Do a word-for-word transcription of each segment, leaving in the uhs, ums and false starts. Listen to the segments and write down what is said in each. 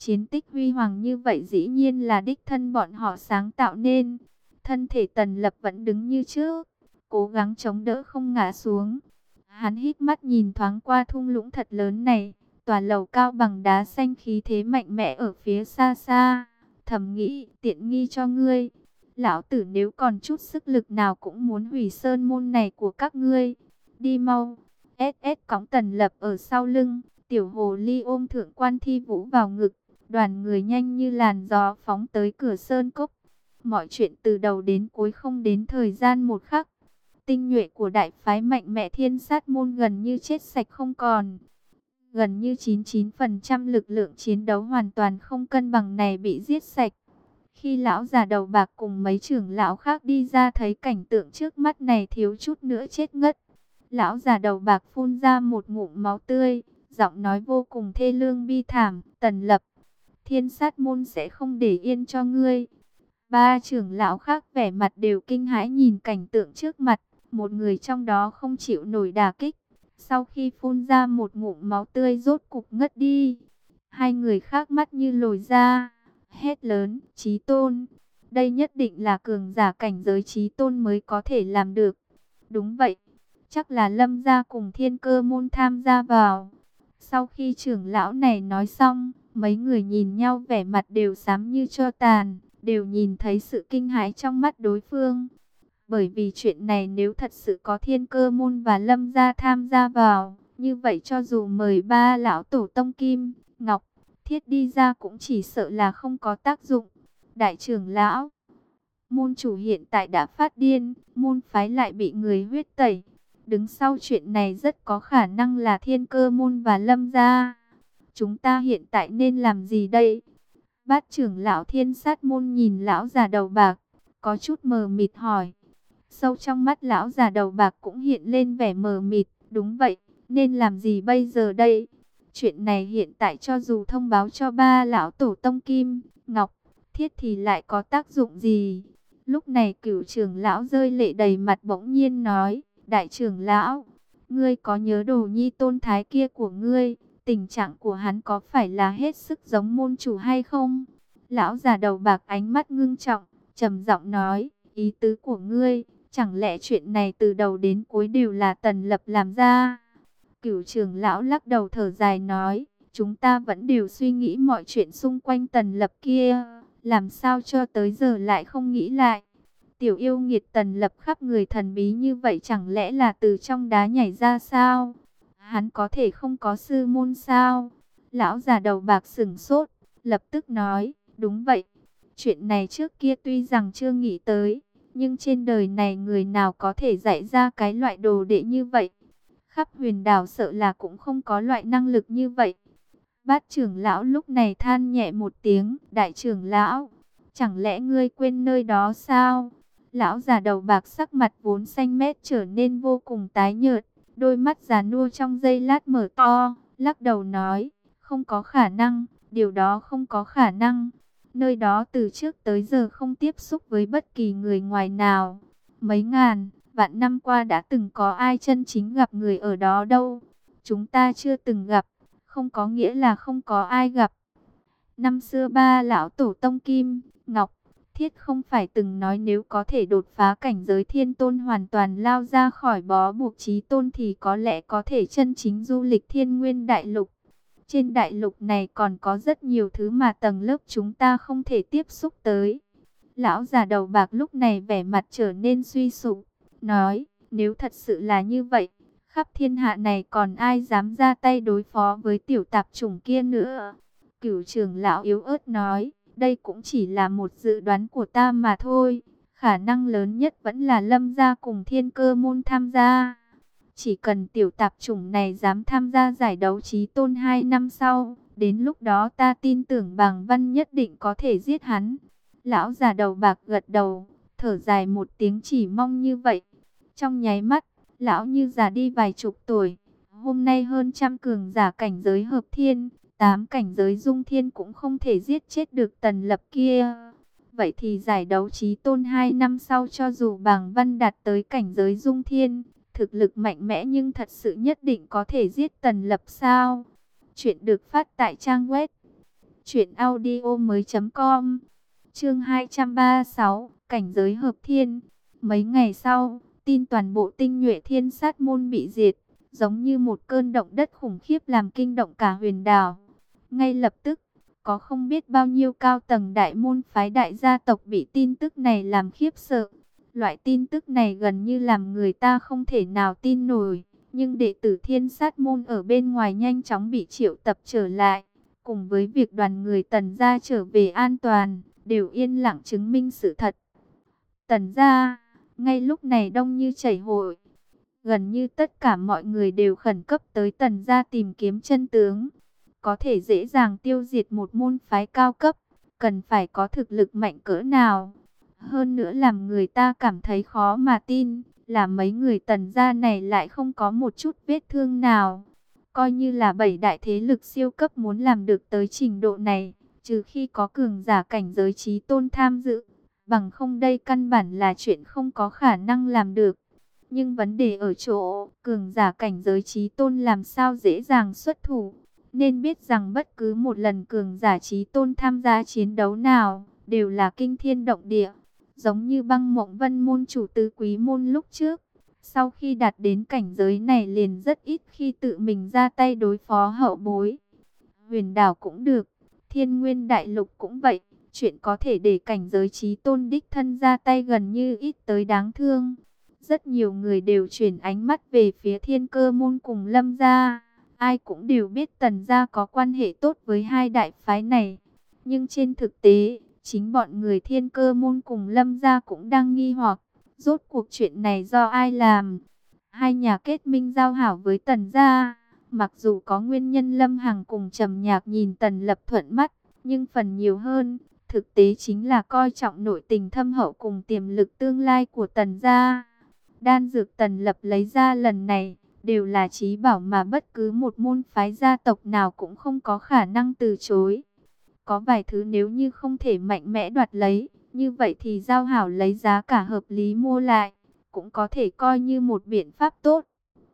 Chiến tích huy hoàng như vậy dĩ nhiên là đích thân bọn họ sáng tạo nên. Thân thể Tần Lập vẫn đứng như trước, cố gắng chống đỡ không ngã xuống. Hắn hít mắt nhìn thoáng qua thung lũng thật lớn này, tòa lầu cao bằng đá xanh khí thế mạnh mẽ ở phía xa xa. Thầm nghĩ, tiện nghi cho ngươi. Lão tử nếu còn chút sức lực nào cũng muốn hủy sơn môn này của các ngươi. Đi mau. ét ét cõng Tần Lập ở sau lưng, tiểu hồ ly ôm thượng quan Thi Vũ vào ngực. Đoàn người nhanh như làn gió phóng tới cửa sơn cốc. Mọi chuyện từ đầu đến cuối không đến thời gian một khắc. Tinh nhuệ của đại phái mạnh mẽ Thiên Sát môn gần như chết sạch không còn. Gần như chín mươi chín phần trăm lực lượng chiến đấu hoàn toàn không cân bằng này bị giết sạch. Khi lão già đầu bạc cùng mấy trưởng lão khác đi ra thấy cảnh tượng trước mắt này thiếu chút nữa chết ngất. Lão già đầu bạc phun ra một ngụm máu tươi, giọng nói vô cùng thê lương bi thảm. Tần Lập, Thiên Sát môn sẽ không để yên cho ngươi. Ba trưởng lão khác vẻ mặt đều kinh hãi nhìn cảnh tượng trước mặt. Một người trong đó không chịu nổi đả kích. Sau khi phun ra một ngụm máu tươi rốt cục ngất đi. Hai người khác mắt như lồi ra, hét lớn, Chí Tôn. Đây nhất định là cường giả cảnh giới Chí Tôn mới có thể làm được. Đúng vậy, chắc là Lâm gia cùng Thiên Cơ môn tham gia vào. Sau khi trưởng lão này nói xong, mấy người nhìn nhau vẻ mặt đều xám như tro tàn, đều nhìn thấy sự kinh hãi trong mắt đối phương. Bởi vì chuyện này nếu thật sự có Thiên Cơ môn và Lâm gia tham gia vào, như vậy cho dù mời ba lão tổ tông Kim, Ngọc, Thiết đi ra cũng chỉ sợ là không có tác dụng. Đại trưởng lão, môn chủ hiện tại đã phát điên, môn phái lại bị người huyết tẩy. Đứng sau chuyện này rất có khả năng là Thiên Cơ môn và Lâm gia. Chúng ta hiện tại nên làm gì đây? Bát trưởng lão Thiên Sát môn nhìn lão già đầu bạc, có chút mờ mịt hỏi. Sâu trong mắt lão già đầu bạc cũng hiện lên vẻ mờ mịt. Đúng vậy, nên làm gì bây giờ đây? Chuyện này hiện tại cho dù thông báo cho ba lão tổ tông Kim, Ngọc, Thiết thì lại có tác dụng gì? Lúc này cửu trưởng lão rơi lệ đầy mặt bỗng nhiên nói, đại trưởng lão, ngươi có nhớ đồ nhi tôn thái kia của ngươi, tình trạng của hắn có phải là hết sức giống môn chủ hay không? Lão già đầu bạc ánh mắt ngưng trọng, trầm giọng nói, ý tứ của ngươi, chẳng lẽ chuyện này từ đầu đến cuối đều là Tần Lập làm ra? Cửu trưởng lão lắc đầu thở dài nói, chúng ta vẫn đều suy nghĩ mọi chuyện xung quanh Tần Lập kia, làm sao cho tới giờ lại không nghĩ lại. Tiểu yêu nghiệt Tần Lập khắp người thần bí như vậy chẳng lẽ là từ trong đá nhảy ra sao? Hắn có thể không có sư môn sao? Lão già đầu bạc sửng sốt, lập tức nói, đúng vậy. Chuyện này trước kia tuy rằng chưa nghĩ tới, nhưng trên đời này người nào có thể dạy ra cái loại đồ đệ như vậy? Khắp huyền đảo sợ là cũng không có loại năng lực như vậy. Bát trưởng lão lúc này than nhẹ một tiếng, đại trưởng lão, chẳng lẽ ngươi quên nơi đó sao? Lão già đầu bạc sắc mặt vốn xanh mét trở nên vô cùng tái nhợt, đôi mắt già nua trong giây lát mở to, lắc đầu nói, không có khả năng, điều đó không có khả năng. Nơi đó từ trước tới giờ không tiếp xúc với bất kỳ người ngoài nào. Mấy ngàn, vạn năm qua đã từng có ai chân chính gặp người ở đó đâu. Chúng ta chưa từng gặp, không có nghĩa là không có ai gặp. Năm xưa ba lão tổ tông Kim, Ngọc, Thiết không phải từng nói nếu có thể đột phá cảnh giới thiên tôn hoàn toàn lao ra khỏi bó buộc chí tôn thì có lẽ có thể chân chính du lịch thiên nguyên đại lục. Trên đại lục này còn có rất nhiều thứ mà tầng lớp chúng ta không thể tiếp xúc tới. Lão già đầu bạc lúc này vẻ mặt trở nên suy sụp, nói, nếu thật sự là như vậy, khắp thiên hạ này còn ai dám ra tay đối phó với tiểu tạp chủng kia nữa. Cửu trưởng lão yếu ớt nói, đây cũng chỉ là một dự đoán của ta mà thôi. Khả năng lớn nhất vẫn là Lâm gia cùng Thiên Cơ môn tham gia. Chỉ cần tiểu tạp chủng này dám tham gia giải đấu chí tôn hai năm sau, đến lúc đó ta tin tưởng Bàng Văn nhất định có thể giết hắn. Lão già đầu bạc gật đầu, thở dài một tiếng chỉ mong như vậy. Trong nháy mắt, lão như già đi vài chục tuổi. Hôm nay hơn trăm cường giả cảnh giới hợp thiên, tám cảnh giới dung thiên cũng không thể giết chết được Tần Lập kia. Vậy thì giải đấu chí tôn hai năm sau cho dù Bàng Văn đạt tới cảnh giới dung thiên, thực lực mạnh mẽ nhưng thật sự nhất định có thể giết Tần Lập sao? Chuyện được phát tại trang web Chuyện audio mới com. Chương hai trăm ba mươi sáu, cảnh giới hợp thiên. Mấy ngày sau, tin toàn bộ tinh nhuệ Thiên Sát môn bị diệt, giống như một cơn động đất khủng khiếp làm kinh động cả huyền đảo. Ngay lập tức, có không biết bao nhiêu cao tầng đại môn phái đại gia tộc bị tin tức này làm khiếp sợ. Loại tin tức này gần như làm người ta không thể nào tin nổi, nhưng đệ tử Thiên Sát môn ở bên ngoài nhanh chóng bị triệu tập trở lại, cùng với việc đoàn người Tần gia trở về an toàn, đều yên lặng chứng minh sự thật. Tần gia, ngay lúc này đông như chảy hội, gần như tất cả mọi người đều khẩn cấp tới Tần gia tìm kiếm chân tướng. Có thể dễ dàng tiêu diệt một môn phái cao cấp, cần phải có thực lực mạnh cỡ nào. Hơn nữa làm người ta cảm thấy khó mà tin, là mấy người Tần gia này lại không có một chút vết thương nào. Coi như là bảy đại thế lực siêu cấp muốn làm được tới trình độ này, trừ khi có cường giả cảnh giới chí tôn tham dự, bằng không đây căn bản là chuyện không có khả năng làm được. Nhưng vấn đề ở chỗ, cường giả cảnh giới chí tôn làm sao dễ dàng xuất thủ. Nên biết rằng bất cứ một lần cường giả chí tôn tham gia chiến đấu nào, đều là kinh thiên động địa. Giống như Băng Mộng Vân môn chủ tứ quý môn lúc trước, sau khi đạt đến cảnh giới này liền rất ít khi tự mình ra tay đối phó hậu bối. Huyền đảo cũng được, Thiên Nguyên đại lục cũng vậy, chuyện có thể để cảnh giới chí tôn đích thân ra tay gần như ít tới đáng thương. Rất nhiều người đều chuyển ánh mắt về phía Thiên Cơ môn cùng Lâm gia. Ai cũng đều biết Tần gia có quan hệ tốt với hai đại phái này. Nhưng trên thực tế, chính bọn người Thiên Cơ môn cùng Lâm gia cũng đang nghi hoặc, rốt cuộc chuyện này do ai làm. Hai nhà kết minh giao hảo với Tần gia, mặc dù có nguyên nhân Lâm Hằng cùng Trầm Nhạc nhìn Tần Lập thuận mắt, nhưng phần nhiều hơn, thực tế chính là coi trọng nội tình thâm hậu cùng tiềm lực tương lai của Tần gia. Đan dược Tần Lập lấy ra lần này, đều là chí bảo mà bất cứ một môn phái gia tộc nào cũng không có khả năng từ chối. Có vài thứ nếu như không thể mạnh mẽ đoạt lấy, như vậy thì giao hảo lấy giá cả hợp lý mua lại, cũng có thể coi như một biện pháp tốt.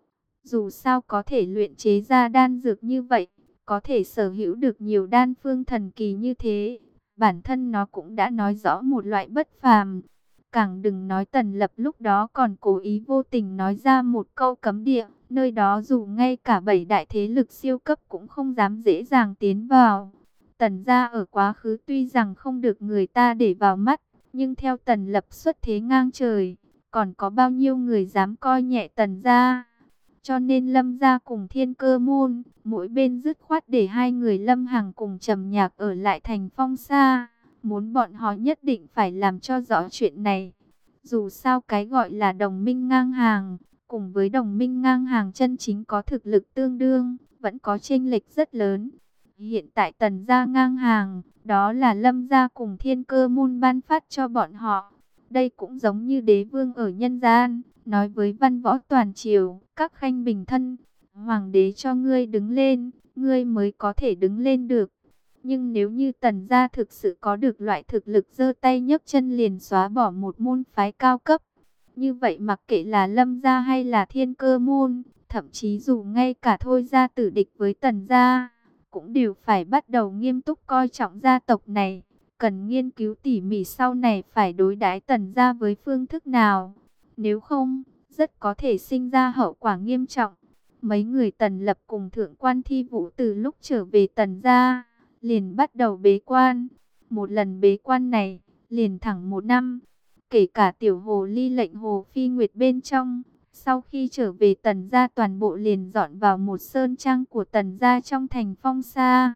Dù sao có thể luyện chế ra đan dược như vậy, có thể sở hữu được nhiều đan phương thần kỳ như thế, bản thân nó cũng đã nói rõ một loại bất phàm. Càng đừng nói Tần Lập lúc đó còn cố ý vô tình nói ra một câu cấm địa, nơi đó dù ngay cả bảy đại thế lực siêu cấp cũng không dám dễ dàng tiến vào. Tần gia ở quá khứ tuy rằng không được người ta để vào mắt, nhưng theo Tần Lập xuất thế ngang trời, còn có bao nhiêu người dám coi nhẹ Tần gia. Cho nên Lâm gia cùng Thiên Cơ môn, mỗi bên dứt khoát để hai người Lâm Hằng cùng Trầm Nhạc ở lại thành Phong Sa, muốn bọn họ nhất định phải làm cho rõ chuyện này. Dù sao cái gọi là đồng minh ngang hàng, cùng với đồng minh ngang hàng chân chính có thực lực tương đương, vẫn có chênh lệch rất lớn. Hiện tại Tần gia ngang hàng, đó là Lâm gia cùng Thiên Cơ môn ban phát cho bọn họ. Đây cũng giống như đế vương ở nhân gian, nói với văn võ toàn triều, các khanh bình thân, hoàng đế cho ngươi đứng lên, ngươi mới có thể đứng lên được. Nhưng nếu như Tần gia thực sự có được loại thực lực giơ tay nhấc chân liền xóa bỏ một môn phái cao cấp, như vậy mặc kệ là Lâm gia hay là Thiên Cơ môn, thậm chí dù ngay cả Thôi gia tử địch với Tần gia, cũng đều phải bắt đầu nghiêm túc coi trọng gia tộc này, cần nghiên cứu tỉ mỉ sau này phải đối đãi Tần gia với phương thức nào. Nếu không, rất có thể sinh ra hậu quả nghiêm trọng. Mấy người Tần Lập cùng Thượng quan Thi Vũ từ lúc trở về Tần gia, liền bắt đầu bế quan. Một lần bế quan này, liền thẳng một năm. Kể cả tiểu hồ ly lệnh hồ phi nguyệt bên trong, sau khi trở về Tần gia toàn bộ liền dọn vào một sơn trang của Tần gia trong thành Phong Sa.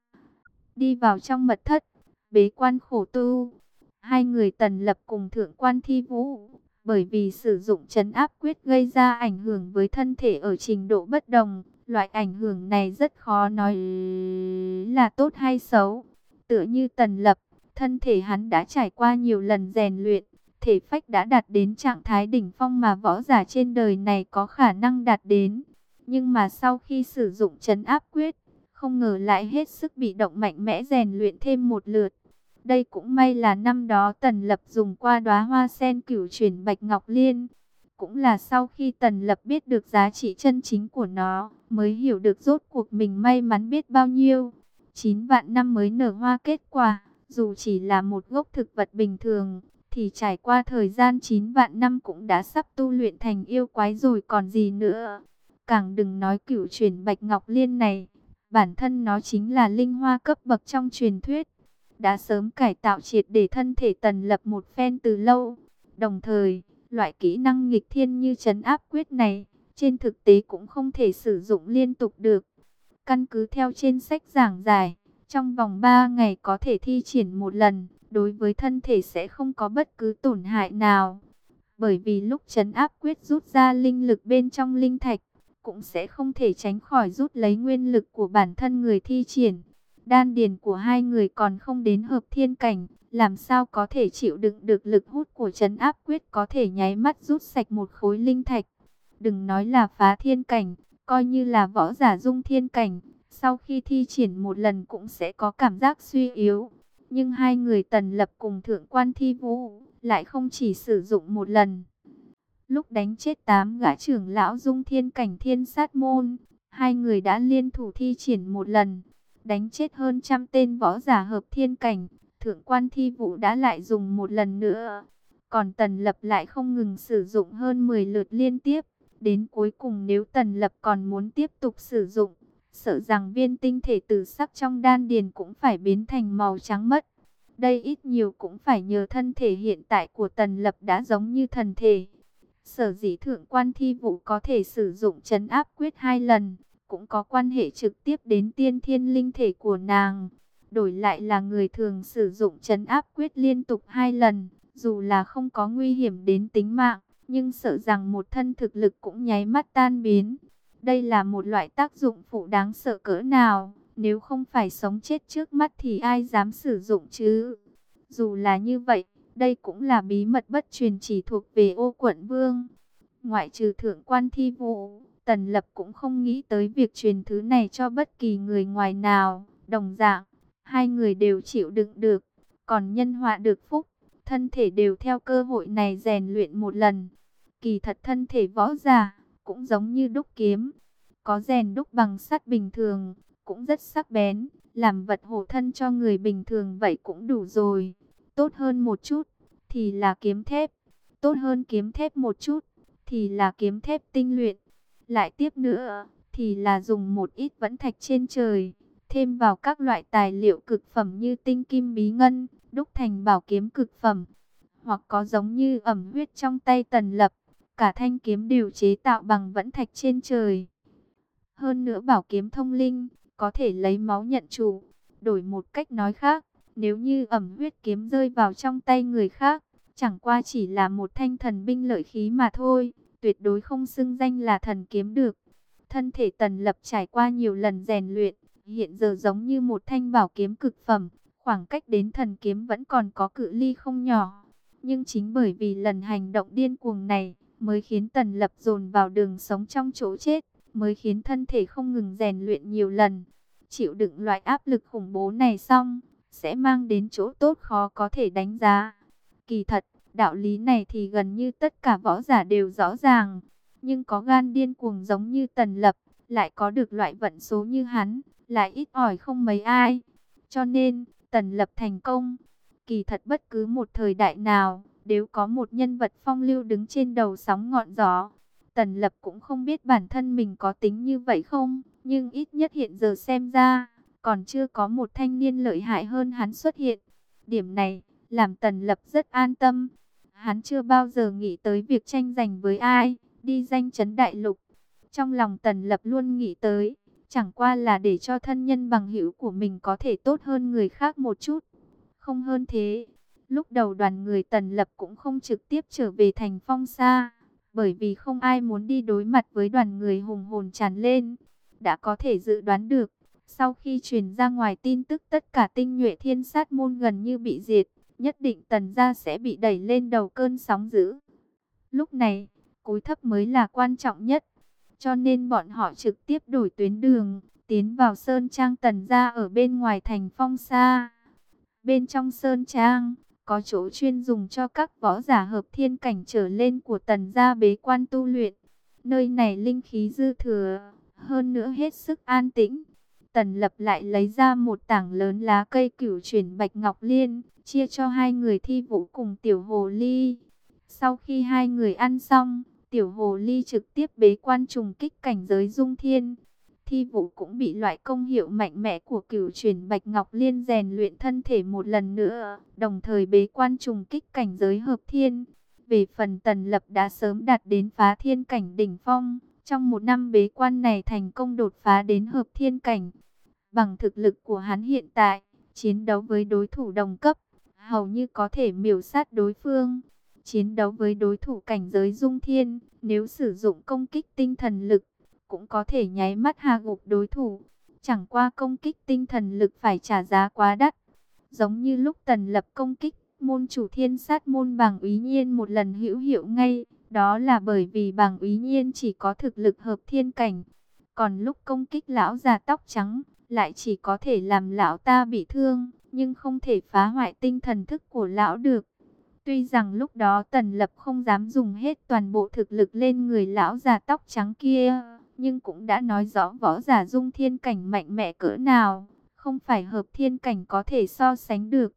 Đi vào trong mật thất, bế quan khổ tu. Hai người Tần Lập cùng Thượng quan Thi Vũ, bởi vì sử dụng trấn áp quyết gây ra ảnh hưởng với thân thể ở trình độ bất đồng. Loại ảnh hưởng này rất khó nói là tốt hay xấu. Tựa như Tần Lập, thân thể hắn đã trải qua nhiều lần rèn luyện, thể phách đã đạt đến trạng thái đỉnh phong mà võ giả trên đời này có khả năng đạt đến. Nhưng mà sau khi sử dụng trấn áp quyết, không ngờ lại hết sức bị động mạnh mẽ rèn luyện thêm một lượt. Đây cũng may là năm đó Tần Lập dùng qua đóa hoa sen cửu chuyển Bạch Ngọc Liên. Cũng là sau khi Tần Lập biết được giá trị chân chính của nó, mới hiểu được rốt cuộc mình may mắn biết bao nhiêu. chín vạn năm mới nở hoa kết quả, dù chỉ là một gốc thực vật bình thường, thì trải qua thời gian chín vạn năm cũng đã sắp tu luyện thành yêu quái rồi còn gì nữa. Càng đừng nói cửu chuyển Bạch Ngọc Liên này, bản thân nó chính là linh hoa cấp bậc trong truyền thuyết, đã sớm cải tạo triệt để thân thể Tần Lập một phen từ lâu. Đồng thời, loại kỹ năng nghịch thiên như trấn áp quyết này, trên thực tế cũng không thể sử dụng liên tục được. Căn cứ theo trên sách giảng giải, trong vòng ba ngày có thể thi triển một lần, đối với thân thể sẽ không có bất cứ tổn hại nào. Bởi vì lúc trấn áp quyết rút ra linh lực bên trong linh thạch, cũng sẽ không thể tránh khỏi rút lấy nguyên lực của bản thân người thi triển. Đan điền của hai người còn không đến hợp thiên cảnh, làm sao có thể chịu đựng được lực hút của trấn áp quyết có thể nháy mắt rút sạch một khối linh thạch. Đừng nói là phá thiên cảnh, coi như là võ giả dung thiên cảnh, sau khi thi triển một lần cũng sẽ có cảm giác suy yếu. Nhưng hai người Tần Lập cùng Thượng quan Thi Vũ lại không chỉ sử dụng một lần. Lúc đánh chết tám gã trưởng lão dung thiên cảnh thiên sát môn, hai người đã liên thủ thi triển một lần, đánh chết hơn trăm tên võ giả hợp thiên cảnh. Thượng quan Thi Vũ đã lại dùng một lần nữa, còn Tần Lập lại không ngừng sử dụng hơn mười lượt liên tiếp. Đến cuối cùng nếu Tần Lập còn muốn tiếp tục sử dụng, sợ rằng viên tinh thể tử sắc trong đan điền cũng phải biến thành màu trắng mất. Đây ít nhiều cũng phải nhờ thân thể hiện tại của Tần Lập đã giống như thần thể. Sở dĩ Thượng quan Thi Vũ có thể sử dụng trấn áp quyết hai lần, cũng có quan hệ trực tiếp đến tiên thiên linh thể của nàng. Đổi lại là người thường sử dụng trấn áp quyết liên tục hai lần, dù là không có nguy hiểm đến tính mạng, nhưng sợ rằng một thân thực lực cũng nháy mắt tan biến. Đây là một loại tác dụng phụ đáng sợ cỡ nào, nếu không phải sống chết trước mắt thì ai dám sử dụng chứ. Dù là như vậy, đây cũng là bí mật bất truyền chỉ thuộc về Ô Quận Vương. Ngoại trừ Thượng quan Thi Vũ, Tần Lập cũng không nghĩ tới việc truyền thứ này cho bất kỳ người ngoài nào. Đồng dạng, hai người đều chịu đựng được, còn nhân họa được phúc, thân thể đều theo cơ hội này rèn luyện một lần. Kỳ thật thân thể võ giả cũng giống như đúc kiếm, có rèn đúc bằng sắt bình thường, cũng rất sắc bén, làm vật hộ thân cho người bình thường vậy cũng đủ rồi. Tốt hơn một chút thì là kiếm thép, tốt hơn kiếm thép một chút thì là kiếm thép tinh luyện, lại tiếp nữa thì là dùng một ít vẫn thạch trên trời, thêm vào các loại tài liệu cực phẩm như tinh kim bí ngân, đúc thành bảo kiếm cực phẩm. Hoặc có giống như ẩm huyết trong tay Tần Lập, cả thanh kiếm đều chế tạo bằng vẫn thạch trên trời. Hơn nữa bảo kiếm thông linh, có thể lấy máu nhận chủ. Đổi một cách nói khác, nếu như ẩm huyết kiếm rơi vào trong tay người khác, chẳng qua chỉ là một thanh thần binh lợi khí mà thôi, tuyệt đối không xưng danh là thần kiếm được. Thân thể Tần Lập trải qua nhiều lần rèn luyện, hiện giờ giống như một thanh bảo kiếm cực phẩm, khoảng cách đến thần kiếm vẫn còn có cự ly không nhỏ. Nhưng chính bởi vì lần hành động điên cuồng này, mới khiến Tần Lập dồn vào đường sống trong chỗ chết, mới khiến thân thể không ngừng rèn luyện nhiều lần. Chịu đựng loại áp lực khủng bố này xong, sẽ mang đến chỗ tốt khó có thể đánh giá. Kỳ thật, đạo lý này thì gần như tất cả võ giả đều rõ ràng, nhưng có gan điên cuồng giống như Tần Lập, lại có được loại vận số như hắn, lại ít ỏi không mấy ai. Cho nên, Tần Lập thành công. Kỳ thật bất cứ một thời đại nào, đều có một nhân vật phong lưu đứng trên đầu sóng ngọn gió. Tần Lập cũng không biết bản thân mình có tính như vậy không, nhưng ít nhất hiện giờ xem ra, còn chưa có một thanh niên lợi hại hơn hắn xuất hiện. Điểm này, làm Tần Lập rất an tâm. Hắn chưa bao giờ nghĩ tới việc tranh giành với ai, đi danh chấn đại lục. Trong lòng Tần Lập luôn nghĩ tới, chẳng qua là để cho thân nhân bằng hữu của mình có thể tốt hơn người khác một chút. Không hơn thế. Lúc đầu đoàn người Tần Lập cũng không trực tiếp trở về thành Phong Sa, bởi vì không ai muốn đi đối mặt với đoàn người hùng hồn tràn lên. Đã có thể dự đoán được, sau khi truyền ra ngoài tin tức tất cả tinh nhuệ thiên sát môn gần như bị diệt, nhất định Tần gia sẽ bị đẩy lên đầu cơn sóng dữ. Lúc này, cúi thấp mới là quan trọng nhất, cho nên bọn họ trực tiếp đổi tuyến đường, tiến vào Sơn Trang Tần gia ở bên ngoài thành Phong Sa. Bên trong Sơn Trang, có chỗ chuyên dùng cho các võ giả hợp thiên cảnh trở lên của Tần gia bế quan tu luyện. Nơi này linh khí dư thừa, hơn nữa hết sức an tĩnh. Tần Lập lại lấy ra một tảng lớn lá cây cửu chuyển bạch ngọc liên, chia cho hai người Thi Vũ cùng Tiểu Hồ Ly. Sau khi hai người ăn xong, Tiểu Hồ Ly trực tiếp bế quan trùng kích cảnh giới dung thiên. Thi Vũ cũng bị loại công hiệu mạnh mẽ của cửu chuyển bạch ngọc liên rèn luyện thân thể một lần nữa, đồng thời bế quan trùng kích cảnh giới hợp thiên. Về phần Tần Lập đã sớm đạt đến phá thiên cảnh đỉnh phong, trong một năm bế quan này thành công đột phá đến hợp thiên cảnh. Bằng thực lực của hắn hiện tại, chiến đấu với đối thủ đồng cấp, hầu như có thể miểu sát đối phương. Chiến đấu với đối thủ cảnh giới dung thiên, nếu sử dụng công kích tinh thần lực, cũng có thể nháy mắt hạ gục đối thủ. Chẳng qua công kích tinh thần lực phải trả giá quá đắt. Giống như lúc Tần Lập công kích môn chủ thiên sát môn Bàng Úy Nhiên một lần hữu hiệu ngay, đó là bởi vì Bàng Úy Nhiên chỉ có thực lực hợp thiên cảnh. Còn lúc công kích lão già tóc trắng, lại chỉ có thể làm lão ta bị thương, nhưng không thể phá hoại tinh thần thức của lão được. Tuy rằng lúc đó Tần Lập không dám dùng hết toàn bộ thực lực lên người lão già tóc trắng kia, nhưng cũng đã nói rõ võ giả dung thiên cảnh mạnh mẽ cỡ nào, không phải hợp thiên cảnh có thể so sánh được.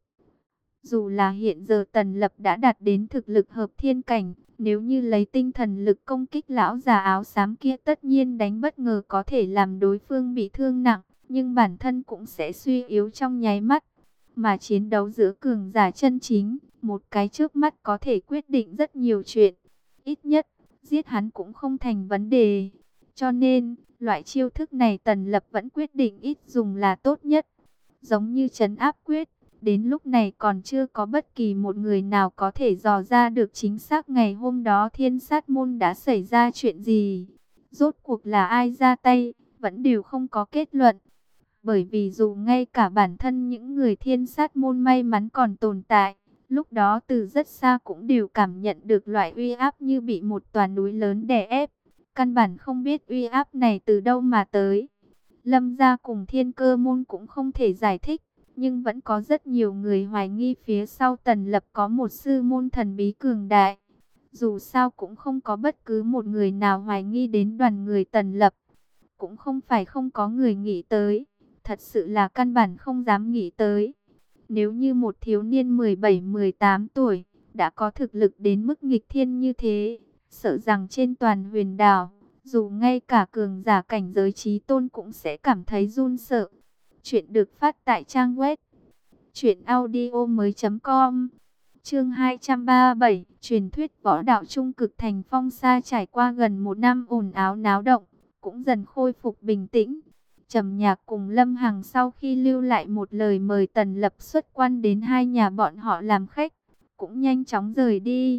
Dù là hiện giờ Tần Lập đã đạt đến thực lực hợp thiên cảnh, nếu như lấy tinh thần lực công kích lão già áo xám kia tất nhiên đánh bất ngờ có thể làm đối phương bị thương nặng, nhưng bản thân cũng sẽ suy yếu trong nháy mắt. Mà chiến đấu giữa cường giả chân chính, một cái chớp mắt có thể quyết định rất nhiều chuyện. Ít nhất, giết hắn cũng không thành vấn đề. Cho nên, loại chiêu thức này Tần Lập vẫn quyết định ít dùng là tốt nhất. Giống như trấn áp quyết, đến lúc này còn chưa có bất kỳ một người nào có thể dò ra được chính xác ngày hôm đó thiên sát môn đã xảy ra chuyện gì. Rốt cuộc là ai ra tay, vẫn đều không có kết luận. Bởi vì dù ngay cả bản thân những người thiên sát môn may mắn còn tồn tại, lúc đó từ rất xa cũng đều cảm nhận được loại uy áp như bị một tòa núi lớn đè ép. Căn bản không biết uy áp này từ đâu mà tới. Lâm gia cùng Thiên Cơ môn cũng không thể giải thích, nhưng vẫn có rất nhiều người hoài nghi phía sau Tần Lập có một sư môn thần bí cường đại. Dù sao cũng không có bất cứ một người nào hoài nghi đến đoàn người Tần Lập. Cũng không phải không có người nghĩ tới, thật sự là căn bản không dám nghĩ tới. Nếu như một thiếu niên mười bảy mười tám tuổi đã có thực lực đến mức nghịch thiên như thế, sợ rằng trên toàn huyền đảo, dù ngay cả cường giả cảnh giới chí tôn cũng sẽ cảm thấy run sợ. Chuyện được phát tại trang web truyện audio mới chấm com. Chương hai trăm ba mươi bảy, truyền thuyết võ đạo trung cực thành phong sa. Trải qua gần một năm ồn ào náo động, cũng dần khôi phục bình tĩnh. Trầm Nhạc cùng Lâm Hằng sau khi lưu lại một lời mời Tần Lập xuất quan đến hai nhà bọn họ làm khách, cũng nhanh chóng rời đi.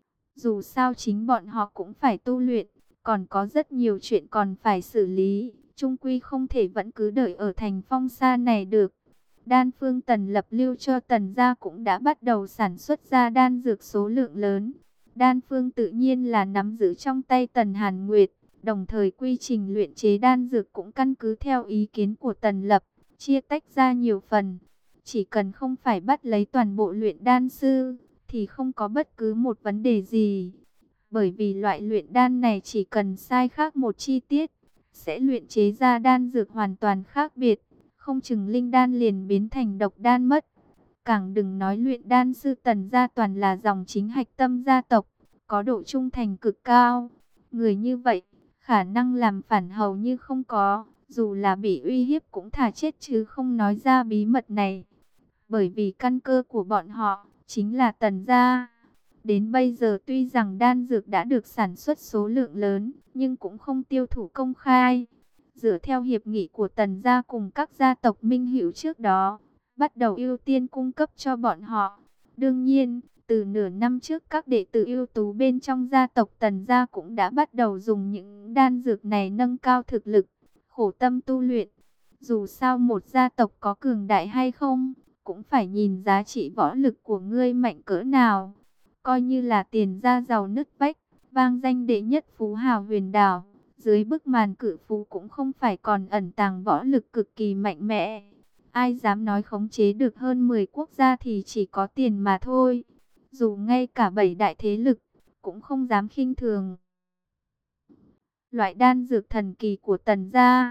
Dù sao chính bọn họ cũng phải tu luyện, còn có rất nhiều chuyện còn phải xử lý, chung quy không thể vẫn cứ đợi ở thành phong sa này được. Đan phương Tần Lập lưu cho Tần gia cũng đã bắt đầu sản xuất ra đan dược số lượng lớn. Đan phương tự nhiên là nắm giữ trong tay Tần Hàn Nguyệt, đồng thời quy trình luyện chế đan dược cũng căn cứ theo ý kiến của Tần Lập, chia tách ra nhiều phần. Chỉ cần không phải bắt lấy toàn bộ luyện đan sư, thì không có bất cứ một vấn đề gì. Bởi vì loại luyện đan này chỉ cần sai khác một chi tiết, sẽ luyện chế ra đan dược hoàn toàn khác biệt, không chừng linh đan liền biến thành độc đan mất. Càng đừng nói luyện đan sư Tần gia toàn là dòng chính hạch tâm gia tộc, có độ trung thành cực cao. Người như vậy, khả năng làm phản hầu như không có, dù là bị uy hiếp cũng thà chết chứ không nói ra bí mật này. Bởi vì căn cơ của bọn họ chính là Tần gia. Đến bây giờ tuy rằng đan dược đã được sản xuất số lượng lớn, nhưng cũng không tiêu thụ công khai. Dựa theo hiệp nghị của Tần gia cùng các gia tộc minh hữu trước đó, bắt đầu ưu tiên cung cấp cho bọn họ. Đương nhiên, từ nửa năm trước các đệ tử ưu tú bên trong gia tộc Tần gia cũng đã bắt đầu dùng những đan dược này nâng cao thực lực, khổ tâm tu luyện. Dù sao một gia tộc có cường đại hay không, cũng phải nhìn giá trị võ lực của ngươi mạnh cỡ nào. Coi như là Tiền gia giàu nứt vách, vang danh đệ nhất phú hào huyền đảo, dưới bức màn cự phú cũng không phải còn ẩn tàng võ lực cực kỳ mạnh mẽ. Ai dám nói khống chế được hơn mười quốc gia thì chỉ có Tiền mà thôi. Dù ngay cả bảy đại thế lực, cũng không dám khinh thường. Loại đan dược thần kỳ của Tần gia,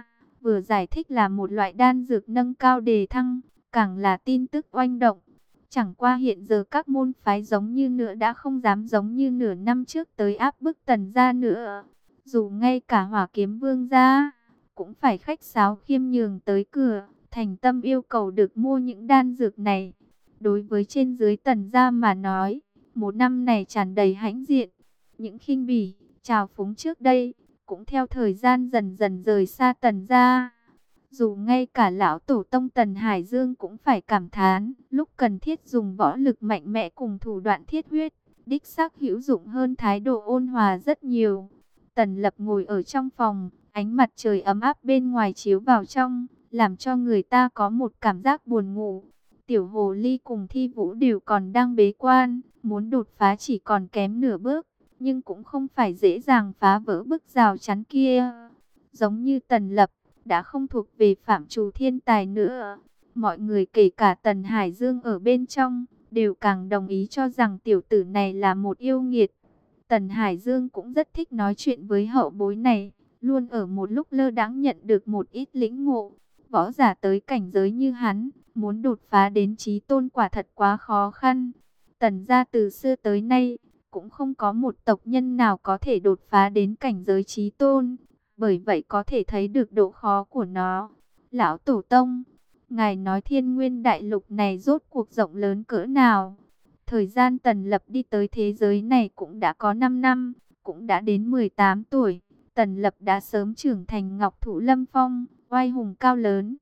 vừa giải thích là một loại đan dược nâng cao đề thăng, càng là tin tức oanh động. Chẳng qua hiện giờ các môn phái giống như nữa đã không dám giống như nửa năm trước tới áp bức Tần gia nữa. Dù ngay cả Hỏa Kiếm Vương gia cũng phải khách sáo khiêm nhường tới cửa, thành tâm yêu cầu được mua những đan dược này. Đối với trên dưới Tần gia mà nói, một năm này tràn đầy hãnh diện. Những khinh bỉ, trào phúng trước đây cũng theo thời gian dần dần rời xa Tần gia. Dù ngay cả lão tổ tông Tần Hải Dương cũng phải cảm thán, lúc cần thiết dùng võ lực mạnh mẽ cùng thủ đoạn thiết huyết, đích xác hữu dụng hơn thái độ ôn hòa rất nhiều. Tần Lập ngồi ở trong phòng, ánh mặt trời ấm áp bên ngoài chiếu vào trong, làm cho người ta có một cảm giác buồn ngủ. Tiểu Hồ Ly cùng Thi Vũ đều còn đang bế quan, muốn đột phá chỉ còn kém nửa bước, nhưng cũng không phải dễ dàng phá vỡ bức rào chắn kia. Giống như Tần Lập, đã không thuộc về phạm trù thiên tài nữa. Mọi người kể cả Tần Hải Dương ở bên trong, đều càng đồng ý cho rằng tiểu tử này là một yêu nghiệt. Tần Hải Dương cũng rất thích nói chuyện với hậu bối này, luôn ở một lúc lơ đãng nhận được một ít lĩnh ngộ. Võ giả tới cảnh giới như hắn, muốn đột phá đến chí tôn quả thật quá khó khăn. Tần gia từ xưa tới nay, cũng không có một tộc nhân nào có thể đột phá đến cảnh giới chí tôn. Bởi vậy có thể thấy được độ khó của nó. Lão Tổ Tông, ngài nói Thiên Nguyên Đại Lục này rốt cuộc rộng lớn cỡ nào? Thời gian Tần Lập đi tới thế giới này cũng đã có năm năm, cũng đã đến mười tám tuổi. Tần Lập đã sớm trưởng thành Ngọc Thụ Lâm Phong, oai hùng cao lớn.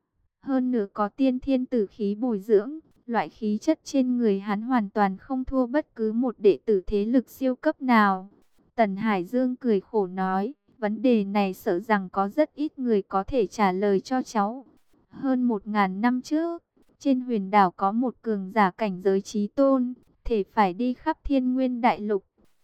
Hơn nữa có tiên thiên tử khí bồi dưỡng, loại khí chất trên người hắn hoàn toàn không thua bất cứ một đệ tử thế lực siêu cấp nào. Tần Hải Dương cười khổ nói, vấn đề này sợ rằng có rất ít người có thể trả lời cho cháu. Hơn một ngàn năm trước, trên huyền đảo có một cường giả cảnh giới chí tôn, thể phải đi khắp Thiên Nguyên Đại Lục.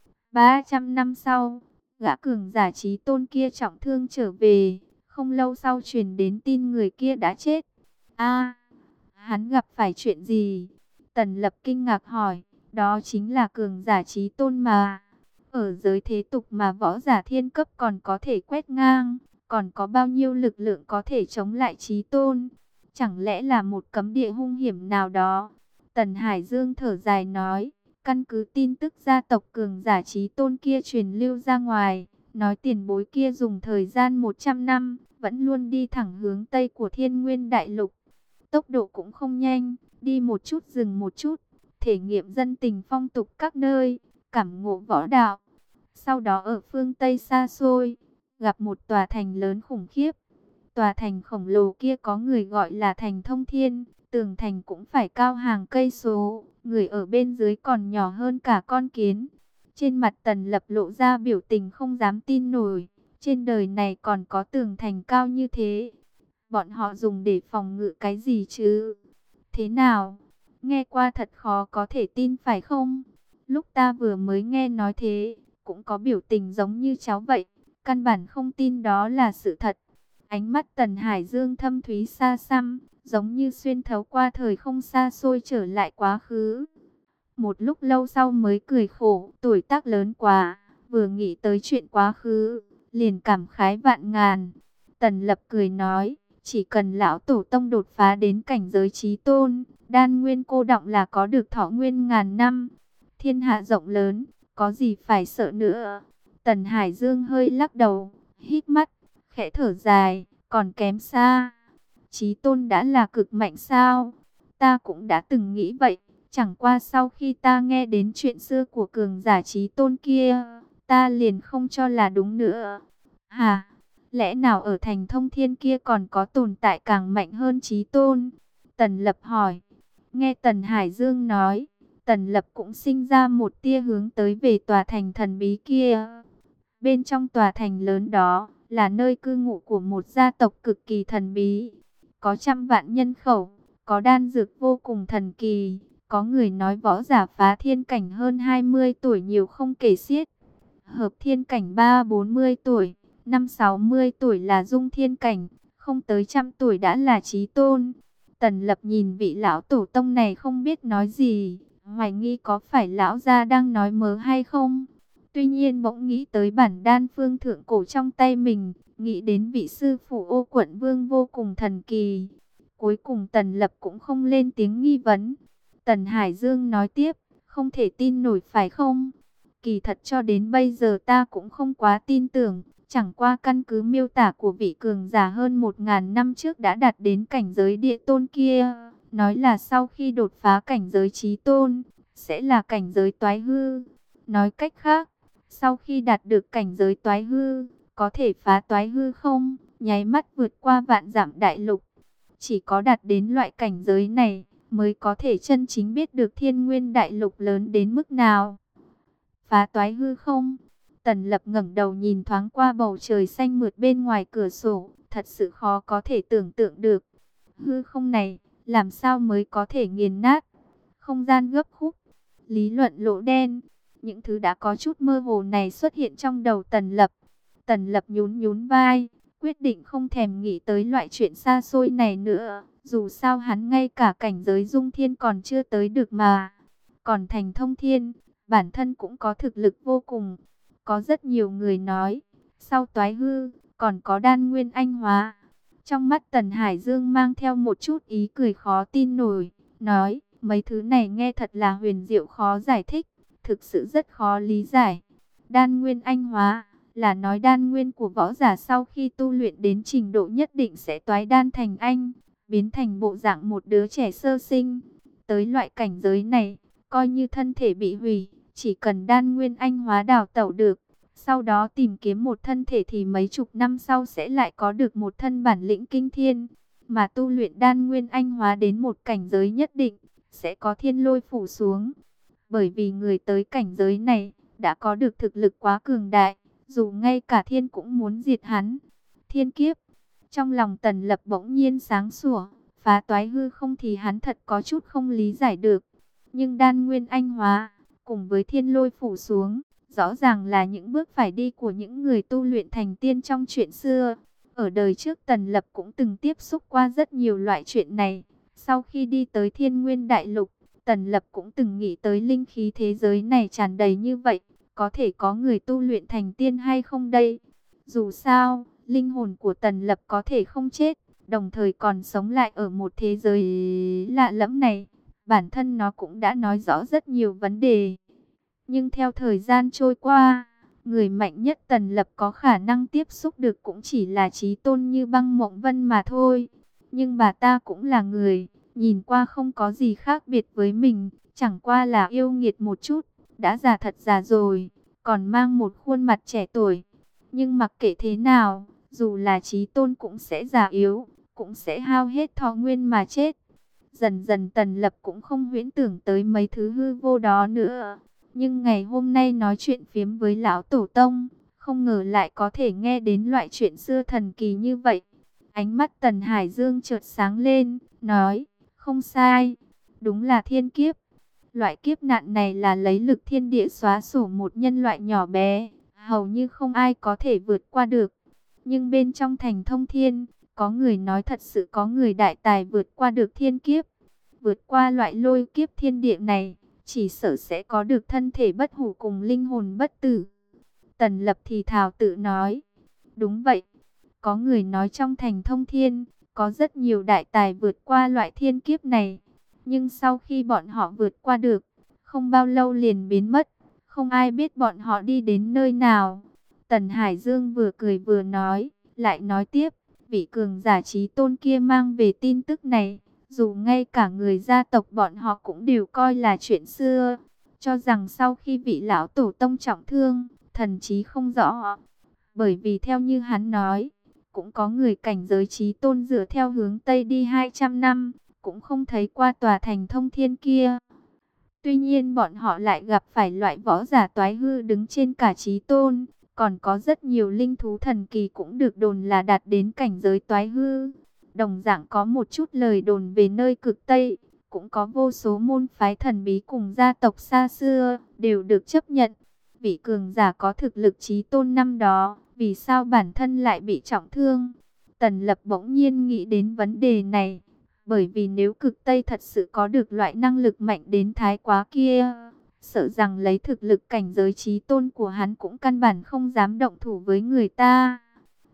ba trăm năm sau, gã cường giả chí tôn kia trọng thương trở về, không lâu sau truyền đến tin người kia đã chết. A, hắn gặp phải chuyện gì? Tần Lập kinh ngạc hỏi, đó chính là cường giả chí tôn mà. Ở giới thế tục mà võ giả thiên cấp còn có thể quét ngang, còn có bao nhiêu lực lượng có thể chống lại chí tôn? Chẳng lẽ là một cấm địa hung hiểm nào đó? Tần Hải Dương thở dài nói, căn cứ tin tức gia tộc cường giả chí tôn kia truyền lưu ra ngoài, nói tiền bối kia dùng thời gian một trăm năm, vẫn luôn đi thẳng hướng Tây của Thiên Nguyên Đại Lục. Tốc độ cũng không nhanh, đi một chút dừng một chút, thể nghiệm dân tình phong tục các nơi, cảm ngộ võ đạo. Sau đó ở phương Tây xa xôi, gặp một tòa thành lớn khủng khiếp. Tòa thành khổng lồ kia có người gọi là thành Thông Thiên, tường thành cũng phải cao hàng cây số, người ở bên dưới còn nhỏ hơn cả con kiến. Trên mặt Tần Lập lộ ra biểu tình không dám tin nổi, trên đời này còn có tường thành cao như thế. Bọn họ dùng để phòng ngự cái gì chứ? Thế nào? Nghe qua thật khó có thể tin phải không? Lúc ta vừa mới nghe nói thế, cũng có biểu tình giống như cháu vậy, căn bản không tin đó là sự thật. Ánh mắt Tần Hải Dương thâm thúy xa xăm, giống như xuyên thấu qua thời không xa xôi trở lại quá khứ. Một lúc lâu sau mới cười khổ, tuổi tác lớn quá, vừa nghĩ tới chuyện quá khứ, liền cảm khái vạn ngàn. Tần Lập cười nói, chỉ cần lão tổ tông đột phá đến cảnh giới chí tôn, đan nguyên cô đọng là có được thọ nguyên ngàn năm. Thiên hạ rộng lớn, có gì phải sợ nữa. Tần Hải Dương hơi lắc đầu, hít mắt, khẽ thở dài, còn kém xa. Chí tôn đã là cực mạnh sao? Ta cũng đã từng nghĩ vậy, chẳng qua sau khi ta nghe đến chuyện xưa của cường giả chí tôn kia, ta liền không cho là đúng nữa. Hả? Lẽ nào ở thành Thông Thiên kia còn có tồn tại càng mạnh hơn chí tôn? Tần Lập hỏi. Nghe Tần Hải Dương nói, Tần Lập cũng sinh ra một tia hướng tới về tòa thành thần bí kia. Bên trong tòa thành lớn đó, là nơi cư ngụ của một gia tộc cực kỳ thần bí. Có trăm vạn nhân khẩu, có đan dược vô cùng thần kỳ, có người nói võ giả phá thiên cảnh hơn hai mươi tuổi nhiều không kể xiết. Hợp thiên cảnh ba bốn mươi tuổi, năm sáu mươi tuổi là dung thiên cảnh, không tới trăm tuổi đã là chí tôn. Tần Lập nhìn vị lão tổ tông này không biết nói gì, hoài nghi có phải lão gia đang nói mớ hay không. Tuy nhiên bỗng nghĩ tới bản đan phương thượng cổ trong tay mình, nghĩ đến vị sư phụ Ô Quận Vương vô cùng thần kỳ. Cuối cùng Tần Lập cũng không lên tiếng nghi vấn. Tần Hải Dương nói tiếp, không thể tin nổi phải không? Kỳ thật cho đến bây giờ ta cũng không quá tin tưởng. Chẳng qua căn cứ miêu tả của vị cường giả hơn một ngàn năm trước đã đạt đến cảnh giới địa tôn kia. Nói là sau khi đột phá cảnh giới chí tôn, sẽ là cảnh giới toái hư. Nói cách khác, sau khi đạt được cảnh giới toái hư, có thể phá toái hư không, nháy mắt vượt qua vạn dặm đại lục. Chỉ có đạt đến loại cảnh giới này, mới có thể chân chính biết được thiên nguyên đại lục lớn đến mức nào. Phá toái hư không? Tần Lập ngẩng đầu nhìn thoáng qua bầu trời xanh mượt bên ngoài cửa sổ, thật sự khó có thể tưởng tượng được. Hư không này, làm sao mới có thể nghiền nát? Không gian gấp khúc, lý luận lỗ đen, những thứ đã có chút mơ hồ này xuất hiện trong đầu Tần Lập. Tần Lập nhún nhún vai, quyết định không thèm nghĩ tới loại chuyện xa xôi này nữa. Dù sao hắn ngay cả cảnh giới dung thiên còn chưa tới được mà. Còn thành thông thiên, bản thân cũng có thực lực vô cùng. Có rất nhiều người nói, sau toái hư, còn có đan nguyên anh hóa. Trong mắt Tần Hải Dương mang theo một chút ý cười khó tin nổi, nói, mấy thứ này nghe thật là huyền diệu khó giải thích, thực sự rất khó lý giải. Đan nguyên anh hóa, là nói đan nguyên của võ giả sau khi tu luyện đến trình độ nhất định sẽ toái đan thành anh, biến thành bộ dạng một đứa trẻ sơ sinh. Tới loại cảnh giới này, coi như thân thể bị hủy, chỉ cần đan nguyên anh hóa đào tẩu được, sau đó tìm kiếm một thân thể thì mấy chục năm sau sẽ lại có được một thân bản lĩnh kinh thiên. Mà tu luyện đan nguyên anh hóa đến một cảnh giới nhất định, sẽ có thiên lôi phủ xuống. Bởi vì người tới cảnh giới này, đã có được thực lực quá cường đại, dù ngay cả thiên cũng muốn diệt hắn. Thiên kiếp, trong lòng Tần Lập bỗng nhiên sáng sủa, phá toái hư không thì hắn thật có chút không lý giải được. Nhưng đan nguyên anh hóa, cùng với thiên lôi phủ xuống, rõ ràng là những bước phải đi của những người tu luyện thành tiên trong chuyện xưa. Ở đời trước Tần Lập cũng từng tiếp xúc qua rất nhiều loại chuyện này. Sau khi đi tới thiên nguyên đại lục, Tần Lập cũng từng nghĩ tới linh khí thế giới này tràn đầy như vậy. Có thể có người tu luyện thành tiên hay không đây? Dù sao, linh hồn của Tần Lập có thể không chết, đồng thời còn sống lại ở một thế giới lạ lẫm này. Bản thân nó cũng đã nói rõ rất nhiều vấn đề. Nhưng theo thời gian trôi qua, người mạnh nhất Tần Lập có khả năng tiếp xúc được cũng chỉ là chí tôn như Băng Mộng Vân mà thôi. Nhưng bà ta cũng là người, nhìn qua không có gì khác biệt với mình, chẳng qua là yêu nghiệt một chút, đã già thật già rồi, còn mang một khuôn mặt trẻ tuổi. Nhưng mặc kệ thế nào, dù là chí tôn cũng sẽ già yếu, cũng sẽ hao hết thọ nguyên mà chết. Dần dần Tần Lập cũng không huyễn tưởng tới mấy thứ hư vô đó nữa. Nhưng ngày hôm nay nói chuyện phiếm với lão tổ tông, không ngờ lại có thể nghe đến loại chuyện xưa thần kỳ như vậy. Ánh mắt Tần Hải Dương chợt sáng lên, nói, không sai, đúng là thiên kiếp. Loại kiếp nạn này là lấy lực thiên địa xóa sổ một nhân loại nhỏ bé, hầu như không ai có thể vượt qua được. Nhưng bên trong thành thông thiên, có người nói thật sự có người đại tài vượt qua được thiên kiếp. Vượt qua loại lôi kiếp thiên địa này, chỉ sợ sẽ có được thân thể bất hủ cùng linh hồn bất tử. Tần Lập thì thào tự nói, đúng vậy, có người nói trong thành thông thiên, có rất nhiều đại tài vượt qua loại thiên kiếp này. Nhưng sau khi bọn họ vượt qua được, không bao lâu liền biến mất, không ai biết bọn họ đi đến nơi nào. Tần Hải Dương vừa cười vừa nói, lại nói tiếp, vị cường giả chí tôn kia mang về tin tức này, dù ngay cả người gia tộc bọn họ cũng đều coi là chuyện xưa, cho rằng sau khi vị lão tổ tông trọng thương, thần trí không rõ. Bởi vì theo như hắn nói, cũng có người cảnh giới chí tôn dựa theo hướng Tây đi hai trăm năm, cũng không thấy qua tòa thành thông thiên kia. Tuy nhiên bọn họ lại gặp phải loại võ giả toái hư đứng trên cả chí tôn, còn có rất nhiều linh thú thần kỳ cũng được đồn là đạt đến cảnh giới toái hư. Đồng dạng có một chút lời đồn về nơi cực Tây, cũng có vô số môn phái thần bí cùng gia tộc xa xưa, đều được chấp nhận. Vị cường giả có thực lực chí tôn năm đó, vì sao bản thân lại bị trọng thương? Tần Lập bỗng nhiên nghĩ đến vấn đề này, bởi vì nếu cực Tây thật sự có được loại năng lực mạnh đến thái quá kia, sợ rằng lấy thực lực cảnh giới chí tôn của hắn cũng căn bản không dám động thủ với người ta.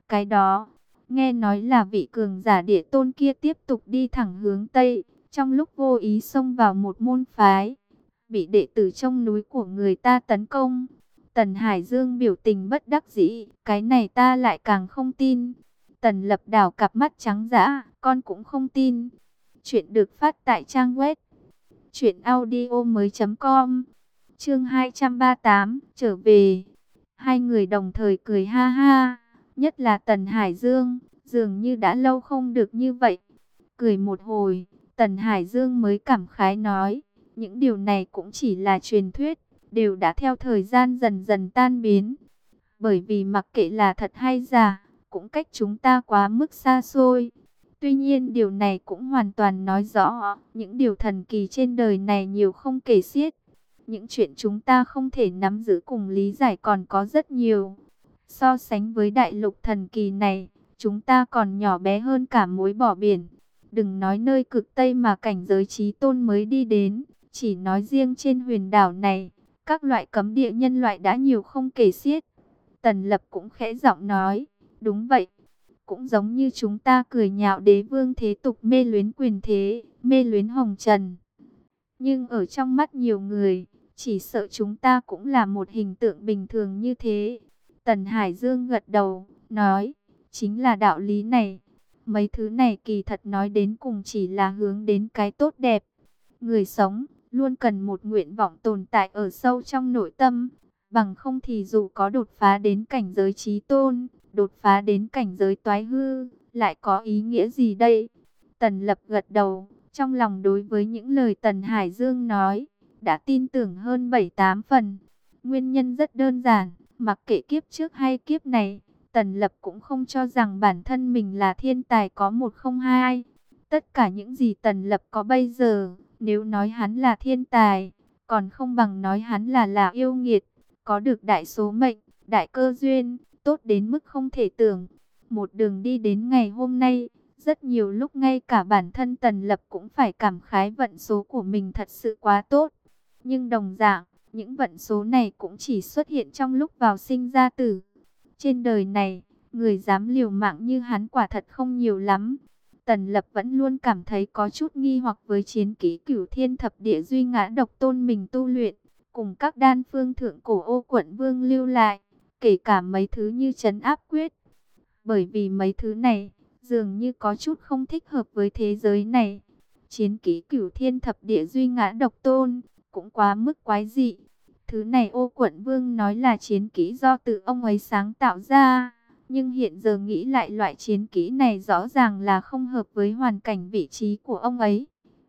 Cái đó, nghe nói là vị cường giả địa tôn kia tiếp tục đi thẳng hướng Tây, trong lúc vô ý xông vào một môn phái, bị đệ tử trong núi của người ta tấn công. Tần Hải Dương biểu tình bất đắc dĩ, cái này ta lại càng không tin. Tần Lập đảo cặp mắt trắng dã, con cũng không tin. Chuyện được phát tại trang web truyện audio mới chấm com. Chương hai trăm ba mươi tám, trở về. Hai người đồng thời cười ha ha, nhất là Tần Hải Dương, dường như đã lâu không được như vậy. Cười một hồi, Tần Hải Dương mới cảm khái nói, những điều này cũng chỉ là truyền thuyết, đều đã theo thời gian dần dần tan biến. Bởi vì mặc kệ là thật hay giả, cũng cách chúng ta quá mức xa xôi. Tuy nhiên điều này cũng hoàn toàn nói rõ, những điều thần kỳ trên đời này nhiều không kể xiết. Những chuyện chúng ta không thể nắm giữ cùng lý giải còn có rất nhiều. So sánh với đại lục thần kỳ này, chúng ta còn nhỏ bé hơn cả mối bỏ biển. Đừng nói nơi cực Tây mà cảnh giới chí tôn mới đi đến, chỉ nói riêng trên huyền đảo này, các loại cấm địa nhân loại đã nhiều không kể xiết. Tần Lập cũng khẽ giọng nói, đúng vậy. Cũng giống như chúng ta cười nhạo đế vương thế tục mê luyến quyền thế, mê luyến hồng trần. Nhưng ở trong mắt nhiều người, chỉ sợ chúng ta cũng là một hình tượng bình thường như thế. Tần Hải Dương gật đầu, nói, chính là đạo lý này. Mấy thứ này kỳ thật nói đến cùng chỉ là hướng đến cái tốt đẹp. Người sống, luôn cần một nguyện vọng tồn tại ở sâu trong nội tâm. Bằng không thì dù có đột phá đến cảnh giới chí tôn, đột phá đến cảnh giới toái hư, lại có ý nghĩa gì đây? Tần Lập gật đầu, trong lòng đối với những lời Tần Hải Dương nói, đã tin tưởng hơn bảy tám phần. Nguyên nhân rất đơn giản, mặc kệ kiếp trước hay kiếp này, Tần Lập cũng không cho rằng bản thân mình là thiên tài có một không hai. Tất cả những gì Tần Lập có bây giờ, nếu nói hắn là thiên tài, còn không bằng nói hắn là là yêu nghiệt, có được đại số mệnh, đại cơ duyên, tốt đến mức không thể tưởng. Một đường đi đến ngày hôm nay, rất nhiều lúc ngay cả bản thân Tần Lập cũng phải cảm khái vận số của mình thật sự quá tốt. Nhưng đồng dạng, những vận số này cũng chỉ xuất hiện trong lúc vào sinh ra tử. Trên đời này, người dám liều mạng như hắn quả thật không nhiều lắm. Tần Lập vẫn luôn cảm thấy có chút nghi hoặc với chiến kỹ Cửu Thiên Thập Địa Duy Ngã Độc Tôn mình tu luyện, cùng các đan phương thượng cổ Ô Quận Vương lưu lại, kể cả mấy thứ như trấn áp quyết. Bởi vì mấy thứ này, dường như có chút không thích hợp với thế giới này. Chiến kỹ Cửu Thiên Thập Địa Duy Ngã Độc Tôn, cũng quá mức quái dị. Thứ này Ô Quận Vương nói là chiến kỹ do tự ông ấy sáng tạo ra. Nhưng hiện giờ nghĩ lại loại chiến kỹ này rõ ràng là không hợp với hoàn cảnh vị trí của ông ấy.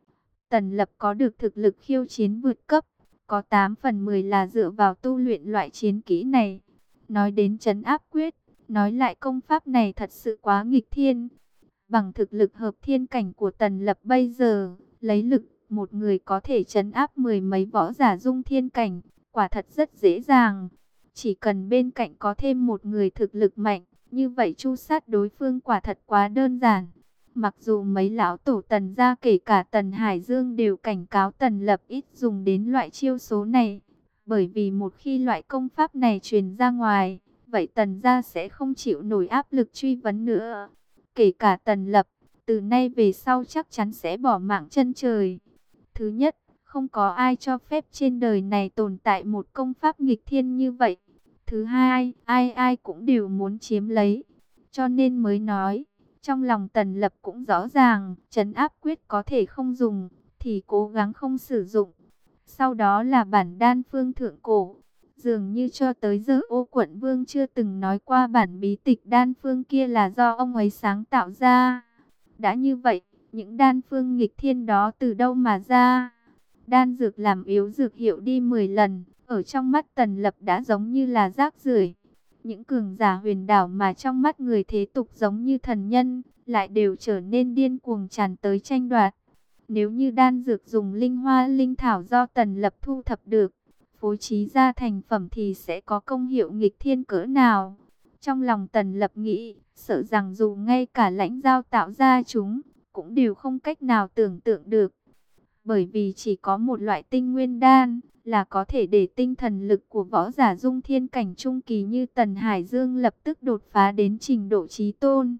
Tần Lập có được thực lực khiêu chiến vượt cấp, có tám phần mười là dựa vào tu luyện loại chiến kỹ này. Nói đến trấn áp quyết, nói lại công pháp này thật sự quá nghịch thiên. Bằng thực lực hợp thiên cảnh của Tần Lập bây giờ, lấy lực một người có thể trấn áp mười mấy võ giả dung thiên cảnh, quả thật rất dễ dàng. Chỉ cần bên cạnh có thêm một người thực lực mạnh, như vậy chu sát đối phương quả thật quá đơn giản. Mặc dù mấy lão tổ Tần gia kể cả Tần Hải Dương đều cảnh cáo Tần Lập ít dùng đến loại chiêu số này. Bởi vì một khi loại công pháp này truyền ra ngoài, vậy Tần gia sẽ không chịu nổi áp lực truy vấn nữa. Kể cả Tần Lập, từ nay về sau chắc chắn sẽ bỏ mạng chân trời. Thứ nhất, không có ai cho phép trên đời này tồn tại một công pháp nghịch thiên như vậy. Thứ hai, ai ai cũng đều muốn chiếm lấy. Cho nên mới nói, trong lòng Tần Lập cũng rõ ràng, trấn áp quyết có thể không dùng, thì cố gắng không sử dụng. Sau đó là bản đan phương thượng cổ. Dường như cho tới giờ Ô Quận Vương chưa từng nói qua bản bí tịch đan phương kia là do ông ấy sáng tạo ra. Đã như vậy, những đan phương nghịch thiên đó từ đâu mà ra? Đan dược làm yếu dược hiệu đi mười lần, ở trong mắt Tần Lập đã giống như là rác rưởi. Những cường giả huyền đảo mà trong mắt người thế tục giống như thần nhân, lại đều trở nên điên cuồng tràn tới tranh đoạt. Nếu như đan dược dùng linh hoa linh thảo do Tần Lập thu thập được, phối trí ra thành phẩm thì sẽ có công hiệu nghịch thiên cỡ nào? Trong lòng Tần Lập nghĩ, sợ rằng dù ngay cả lãnh giao tạo ra chúng, cũng đều không cách nào tưởng tượng được. Bởi vì chỉ có một loại tinh nguyên đan là có thể để tinh thần lực của võ giả dung thiên cảnh trung kỳ như Tần Hải Dương lập tức đột phá đến trình độ chí tôn.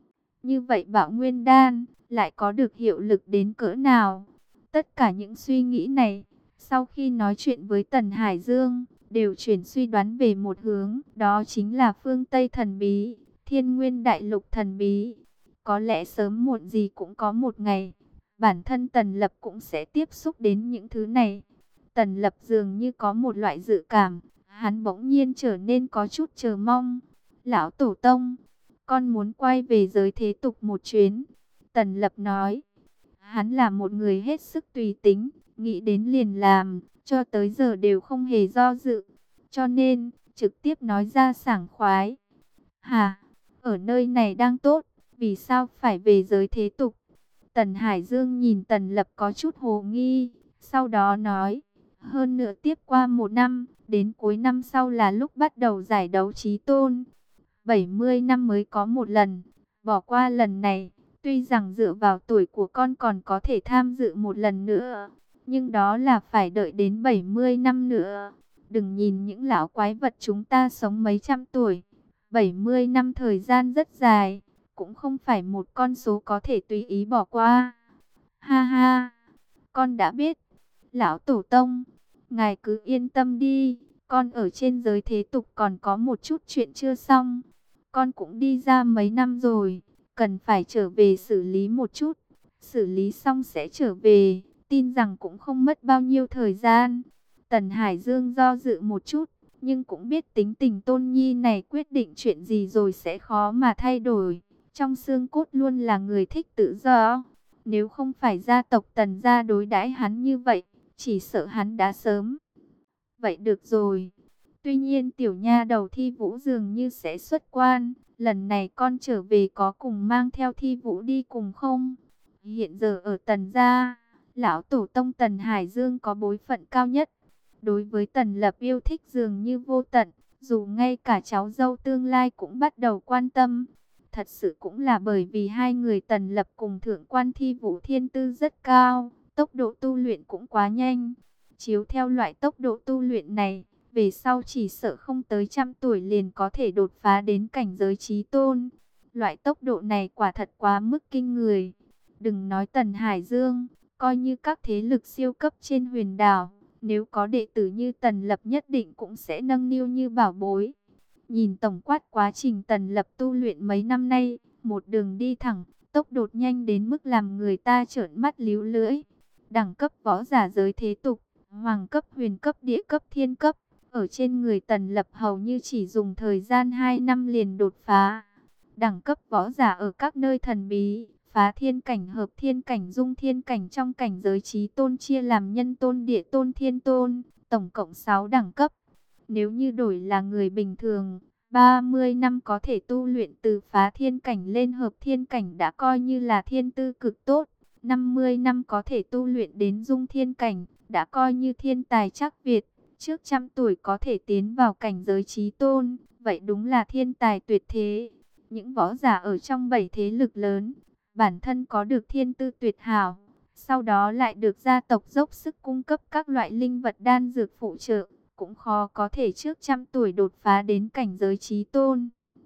Như vậy Bảo Nguyên đan lại có được hiệu lực đến cỡ nào? Tất cả những suy nghĩ này, sau khi nói chuyện với Tần Hải Dương, đều chuyển suy đoán về một hướng, đó chính là phương Tây thần bí, Thiên Nguyên Đại Lục thần bí. Có lẽ sớm muộn gì cũng có một ngày, bản thân Tần Lập cũng sẽ tiếp xúc đến những thứ này. Tần Lập dường như có một loại dự cảm, hắn bỗng nhiên trở nên có chút chờ mong. Lão Tổ Tông, con muốn quay về giới thế tục một chuyến. Tần Lập nói, hắn là một người hết sức tùy tính, nghĩ đến liền làm, cho tới giờ đều không hề do dự. Cho nên, trực tiếp nói ra sảng khoái. Hà, ở nơi này đang tốt, vì sao phải về giới thế tục? Tần Hải Dương nhìn Tần Lập có chút hồ nghi, sau đó nói, hơn nữa tiếp qua một năm, đến cuối năm sau là lúc bắt đầu giải đấu chí tôn. bảy mươi năm mới có một lần, bỏ qua lần này, tuy rằng dựa vào tuổi của con còn có thể tham dự một lần nữa, nhưng đó là phải đợi đến bảy mươi năm nữa. Đừng nhìn những lão quái vật chúng ta sống mấy trăm tuổi, bảy mươi năm thời gian rất dài, cũng không phải một con số có thể tùy ý bỏ qua. Ha ha, con đã biết. Lão Tổ Tông, ngài cứ yên tâm đi, con ở trên giới thế tục còn có một chút chuyện chưa xong. Con cũng đi ra mấy năm rồi, cần phải trở về xử lý một chút. Xử lý xong sẽ trở về, tin rằng cũng không mất bao nhiêu thời gian. Tần Hải Dương do dự một chút, nhưng cũng biết tính tình Tôn Nhi này quyết định chuyện gì rồi sẽ khó mà thay đổi. Trong xương cốt luôn là người thích tự do. Nếu không phải gia tộc Tần gia đối đãi hắn như vậy, chỉ sợ hắn đã sớm. Vậy được rồi. Tuy nhiên tiểu nha đầu Thi Vũ dường như sẽ xuất quan. Lần này con trở về có cùng mang theo Thi Vũ đi cùng không? Hiện giờ ở Tần gia, lão tổ tông Tần Hải Dương có bối phận cao nhất. Đối với Tần Lập yêu thích dường như vô tận. Dù ngay cả cháu dâu tương lai cũng bắt đầu quan tâm. Thật sự cũng là bởi vì hai người Tần Lập cùng thượng quan Thi Vũ thiên tư rất cao. Tốc độ tu luyện cũng quá nhanh. Chiếu theo loại tốc độ tu luyện này, về sau chỉ sợ không tới trăm tuổi liền có thể đột phá đến cảnh giới chí tôn. Loại tốc độ này quả thật quá mức kinh người. Đừng nói Tần Hải Dương, coi như các thế lực siêu cấp trên huyền đảo, nếu có đệ tử như Tần Lập nhất định cũng sẽ nâng niu như bảo bối. Nhìn tổng quát quá trình Tần Lập tu luyện mấy năm nay, một đường đi thẳng, tốc độ nhanh đến mức làm người ta trợn mắt líu lưỡi. Đẳng cấp võ giả giới thế tục, hoàng cấp, huyền cấp, địa cấp, thiên cấp, ở trên người Tần Lập hầu như chỉ dùng thời gian hai năm liền đột phá. Đẳng cấp võ giả ở các nơi thần bí, phá thiên cảnh, hợp thiên cảnh, dung thiên cảnh trong cảnh giới chí tôn chia làm nhân tôn, địa tôn, thiên tôn, tổng cộng sáu đẳng cấp. Nếu như đổi là người bình thường, ba mươi năm có thể tu luyện từ phá thiên cảnh lên hợp thiên cảnh đã coi như là thiên tư cực tốt. năm mươi năm có thể tu luyện đến dung thiên cảnh, đã coi như thiên tài chắc Việt. Trước trăm tuổi có thể tiến vào cảnh giới chí tôn, vậy đúng là thiên tài tuyệt thế. Những võ giả ở trong bảy thế lực lớn, bản thân có được thiên tư tuyệt hảo, sau đó lại được gia tộc dốc sức cung cấp các loại linh vật đan dược phụ trợ, cũng khó có thể trước trăm tuổi đột phá đến cảnh giới chí tôn.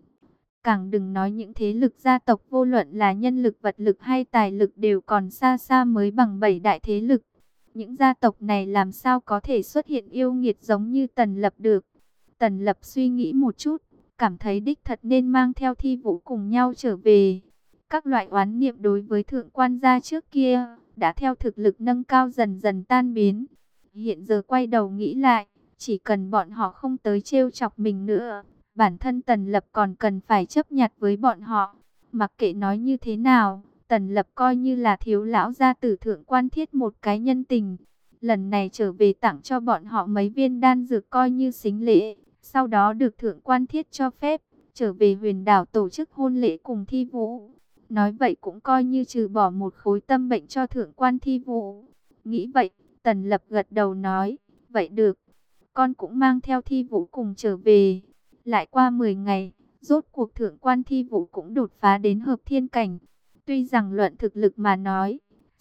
Càng đừng nói những thế lực gia tộc vô luận là nhân lực, vật lực hay tài lực đều còn xa xa mới bằng bảy đại thế lực. Những gia tộc này làm sao có thể xuất hiện yêu nghiệt giống như Tần Lập được. Tần Lập suy nghĩ một chút, cảm thấy đích thật nên mang theo Thi Vũ cùng nhau trở về. Các loại oán niệm đối với thượng quan gia trước kia, đã theo thực lực nâng cao dần dần tan biến. Hiện giờ quay đầu nghĩ lại, chỉ cần bọn họ không tới trêu chọc mình nữa, bản thân Tần Lập còn cần phải chấp nhặt với bọn họ. Mặc kệ nói như thế nào, Tần Lập coi như là thiếu lão gia tử thượng quan Thiết một cái nhân tình. Lần này trở về tặng cho bọn họ mấy viên đan dược coi như sính lễ. Sau đó được thượng quan Thiết cho phép, trở về huyền đảo tổ chức hôn lễ cùng Thi Vũ. Nói vậy cũng coi như trừ bỏ một khối tâm bệnh cho thượng quan Thi Vũ. Nghĩ vậy, Tần Lập gật đầu nói, vậy được, con cũng mang theo Thi Vũ cùng trở về. Lại qua mười ngày, rốt cuộc thượng quan Thi Vũ cũng đột phá đến hợp thiên cảnh. Tuy rằng luận thực lực mà nói,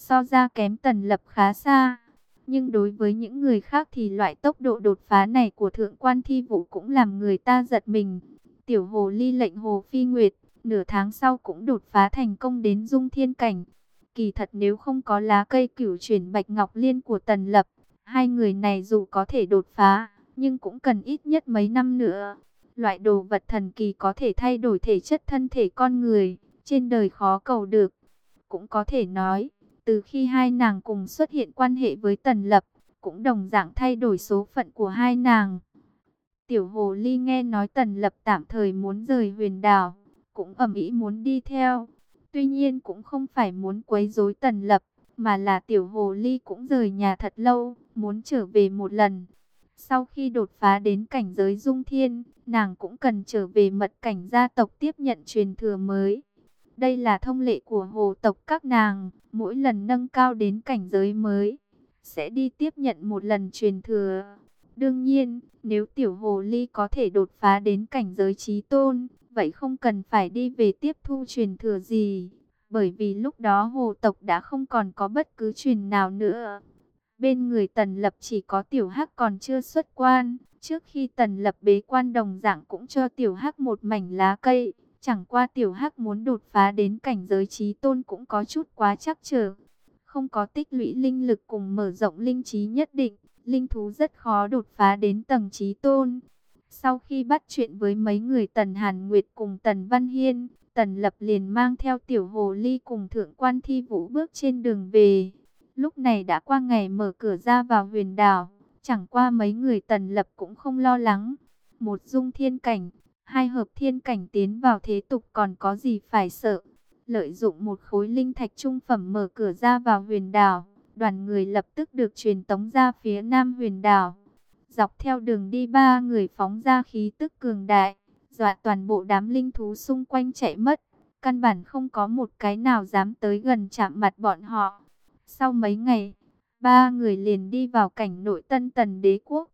so ra kém Tần Lập khá xa. Nhưng đối với những người khác thì loại tốc độ đột phá này của Thượng quan Thi Vũ cũng làm người ta giật mình. Tiểu hồ ly lệnh Hồ Phi Nguyệt, nửa tháng sau cũng đột phá thành công đến dung thiên cảnh. Kỳ thật nếu không có lá cây cửu chuyển bạch ngọc liên của Tần Lập, hai người này dù có thể đột phá, nhưng cũng cần ít nhất mấy năm nữa. Loại đồ vật thần kỳ có thể thay đổi thể chất thân thể con người, trên đời khó cầu được. Cũng có thể nói, từ khi hai nàng cùng xuất hiện quan hệ với Tần Lập, cũng đồng dạng thay đổi số phận của hai nàng. Tiểu hồ ly nghe nói Tần Lập tạm thời muốn rời huyền đảo, cũng ầm ĩ muốn đi theo. Tuy nhiên cũng không phải muốn quấy rối Tần Lập, mà là tiểu hồ ly cũng rời nhà thật lâu, muốn trở về một lần. Sau khi đột phá đến cảnh giới dung thiên, nàng cũng cần trở về mật cảnh gia tộc tiếp nhận truyền thừa mới. Đây là thông lệ của hồ tộc các nàng, mỗi lần nâng cao đến cảnh giới mới, sẽ đi tiếp nhận một lần truyền thừa. Đương nhiên, nếu tiểu hồ ly có thể đột phá đến cảnh giới chí tôn, vậy không cần phải đi về tiếp thu truyền thừa gì, bởi vì lúc đó hồ tộc đã không còn có bất cứ truyền nào nữa. Bên người Tần Lập chỉ có Tiểu Hắc còn chưa xuất quan, trước khi Tần Lập bế quan đồng dạng cũng cho Tiểu Hắc một mảnh lá cây. Chẳng qua Tiểu Hắc muốn đột phá đến cảnh giới chí tôn cũng có chút quá trắc trở. Không có tích lũy linh lực cùng mở rộng linh trí nhất định, linh thú rất khó đột phá đến tầng chí tôn. Sau khi bắt chuyện với mấy người Tần Hàn Nguyệt cùng Tần Văn Hiên, Tần Lập liền mang theo Tiểu Hồ Ly cùng Thượng quan Thi Vũ bước trên đường về. Lúc này đã qua ngày mở cửa ra vào huyền đảo, chẳng qua mấy người Tần Lập cũng không lo lắng. Một dung thiên cảnh, hai hợp thiên cảnh tiến vào thế tục còn có gì phải sợ. Lợi dụng một khối linh thạch trung phẩm mở cửa ra vào huyền đảo, đoàn người lập tức được truyền tống ra phía nam huyền đảo. Dọc theo đường đi ba người phóng ra khí tức cường đại, dọa toàn bộ đám linh thú xung quanh chạy mất. Căn bản không có một cái nào dám tới gần chạm mặt bọn họ. Sau mấy ngày, ba người liền đi vào cảnh nội Tân Tần Đế Quốc.